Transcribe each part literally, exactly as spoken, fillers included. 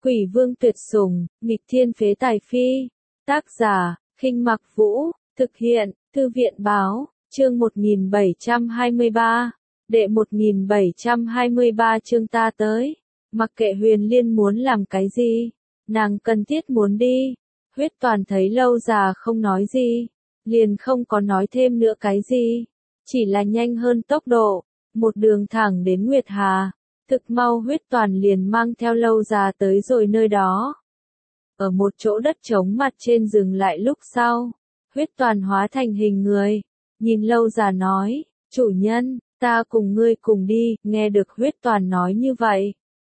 Quỷ vương tuyệt sủng, nghịch thiên phế tài phi. Tác giả, Khinh Mặc Vũ, thực hiện, Thư viện báo, chương một nghìn bảy trăm hai mươi ba, đệ một nghìn bảy trăm hai mươi ba chương ta tới. Mặc kệ Huyền Liên muốn làm cái gì, nàng cần thiết muốn đi. Huyết Toàn thấy Lâu Già không nói gì, liền không có nói thêm nữa cái gì, chỉ là nhanh hơn tốc độ, một đường thẳng đến Nguyệt Hà. Thực mau Huyết Toàn liền mang theo Lâu Già tới rồi nơi đó. Ở một chỗ đất trống mặt trên dừng lại lúc sau, Huyết Toàn hóa thành hình người, nhìn Lâu Già nói, chủ nhân, ta cùng ngươi cùng đi. Nghe được Huyết Toàn nói như vậy,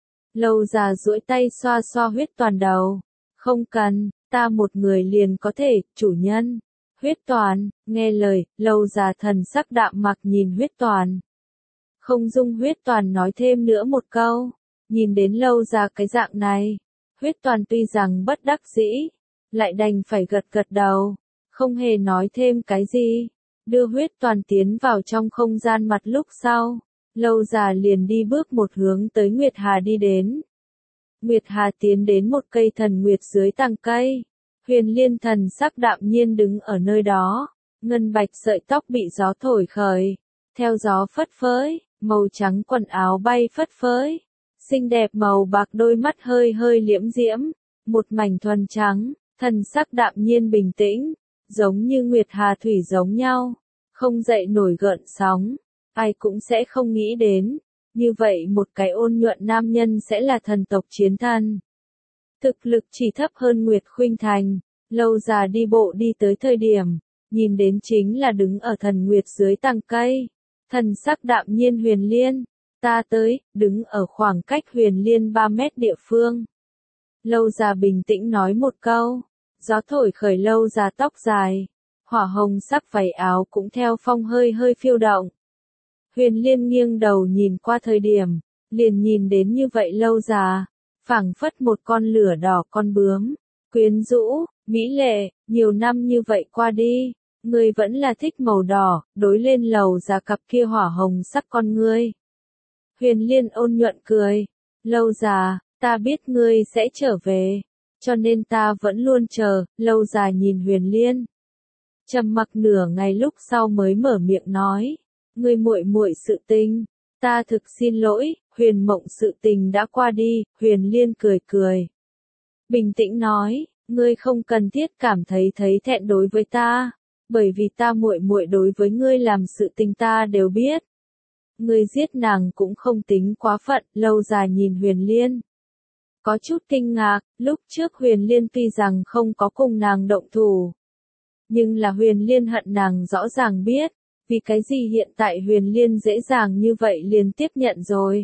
Lâu Già duỗi tay xoa xoa Huyết Toàn đầu, không cần, ta một người liền có thể, chủ nhân. Huyết Toàn, nghe lời, Lâu Già thần sắc đạm mặc nhìn Huyết Toàn. Không dung Huyết Toàn nói thêm nữa một câu, nhìn đến Lâu Già cái dạng này, Huyết Toàn tuy rằng bất đắc dĩ, lại đành phải gật gật đầu, không hề nói thêm cái gì. Đưa Huyết Toàn tiến vào trong không gian mặt lúc sau, Lâu Già liền đi bước một hướng tới Nguyệt Hà đi đến. Nguyệt Hà tiến đến một cây thần nguyệt dưới tàng cây, Huyền Liên thần sắc đạm nhiên đứng ở nơi đó, ngân bạch sợi tóc bị gió thổi khởi, theo gió phất phới, màu trắng quần áo bay phất phới, xinh đẹp màu bạc đôi mắt hơi hơi liễm diễm, một mảnh thuần trắng, thần sắc đạm nhiên bình tĩnh, giống như Nguyệt Hà thủy giống nhau, không dậy nổi gợn sóng, ai cũng sẽ không nghĩ đến, như vậy một cái ôn nhuận nam nhân sẽ là thần tộc chiến thần. Thực lực chỉ thấp hơn Nguyệt Khuynh Thành, Lâu Già đi bộ đi tới thời điểm, nhìn đến chính là đứng ở thần Nguyệt dưới tàng cây, thần sắc đạm nhiên Huyền Liên, ta tới, đứng ở khoảng cách Huyền Liên ba mét địa phương. Lâu Già bình tĩnh nói một câu, gió thổi khởi Lâu Già tóc dài, hỏa hồng sắc váy áo cũng theo phong hơi hơi phiêu động. Huyền Liên nghiêng đầu nhìn qua thời điểm, liền nhìn đến như vậy Lâu Già, phảng phất một con lửa đỏ con bướm, quyến rũ, mỹ lệ, nhiều năm như vậy qua đi, ngươi vẫn là thích màu đỏ, đối lên Lâu Già cặp kia hỏa hồng sắc con ngươi. Huyền Liên ôn nhuận cười, Lâu Già, ta biết ngươi sẽ trở về, cho nên ta vẫn luôn chờ. Lâu Già nhìn Huyền Liên, trầm mặc nửa ngày lúc sau mới mở miệng nói, ngươi muội muội sự tình, ta thực xin lỗi. Huyền Mộng sự tình đã qua đi. Huyền Liên cười cười, bình tĩnh nói, ngươi không cần thiết cảm thấy thấy thẹn đối với ta, bởi vì ta muội muội đối với ngươi làm sự tình ta đều biết. Ngươi giết nàng cũng không tính quá phận. Lâu Già nhìn Huyền Liên, có chút kinh ngạc, lúc trước Huyền Liên tuy rằng không có cùng nàng động thủ, nhưng là Huyền Liên hận nàng rõ ràng biết, vì cái gì hiện tại Huyền Liên dễ dàng như vậy liền tiếp nhận rồi.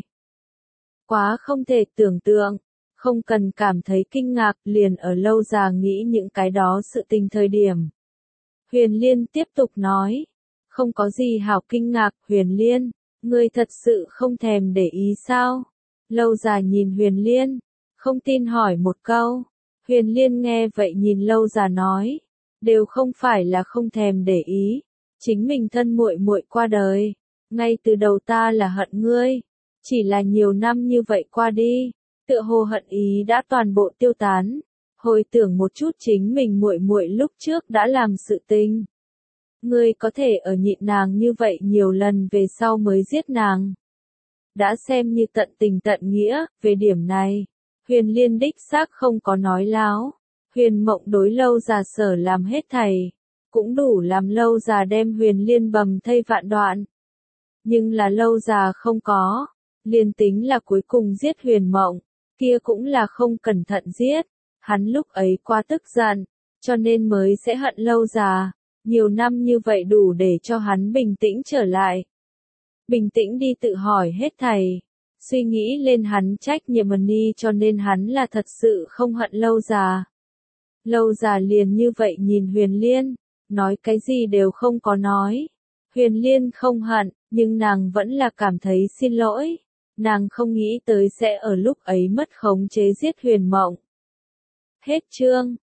Quá không thể tưởng tượng, không cần cảm thấy kinh ngạc, liền ở Lâu Già nghĩ những cái đó sự tình thời điểm. Huyền Liên tiếp tục nói, không có gì hảo kinh ngạc. Huyền Liên, ngươi thật sự không thèm để ý sao? Lâu Già nhìn Huyền Liên, không tin hỏi một câu. Huyền Liên nghe vậy nhìn Lâu Già nói, đều không phải là không thèm để ý, chính mình thân muội muội qua đời, ngay từ đầu ta là hận ngươi, chỉ là nhiều năm như vậy qua đi, tựa hồ hận ý đã toàn bộ tiêu tán. Hồi tưởng một chút chính mình muội muội lúc trước đã làm sự tình, ngươi có thể ở nhịn nàng như vậy nhiều lần về sau mới giết nàng, đã xem như tận tình tận nghĩa. Về điểm này, Huyền Liên đích xác không có nói láo. Huyền Mộng đối Lâu Già sở làm hết thảy, cũng đủ làm Lâu Già đem Huyền Liên bầm thây vạn đoạn. Nhưng là Lâu Già không có, liền tính là cuối cùng giết Huyền Mộng, kia cũng là không cẩn thận giết. Hắn lúc ấy quá tức giận, cho nên mới sẽ hận Lâu Già. Nhiều năm như vậy đủ để cho hắn bình tĩnh trở lại. Bình tĩnh đi tự hỏi hết thảy. Suy nghĩ lên hắn trách nhiệm đi, cho nên hắn là thật sự không hận Lâu Già. Lâu Già liền như vậy nhìn Huyền Liên, nói cái gì đều không có nói. Huyền Liên không hận, nhưng nàng vẫn là cảm thấy xin lỗi. Nàng không nghĩ tới sẽ ở lúc ấy mất khống chế giết Huyền Mộng. Hết chương.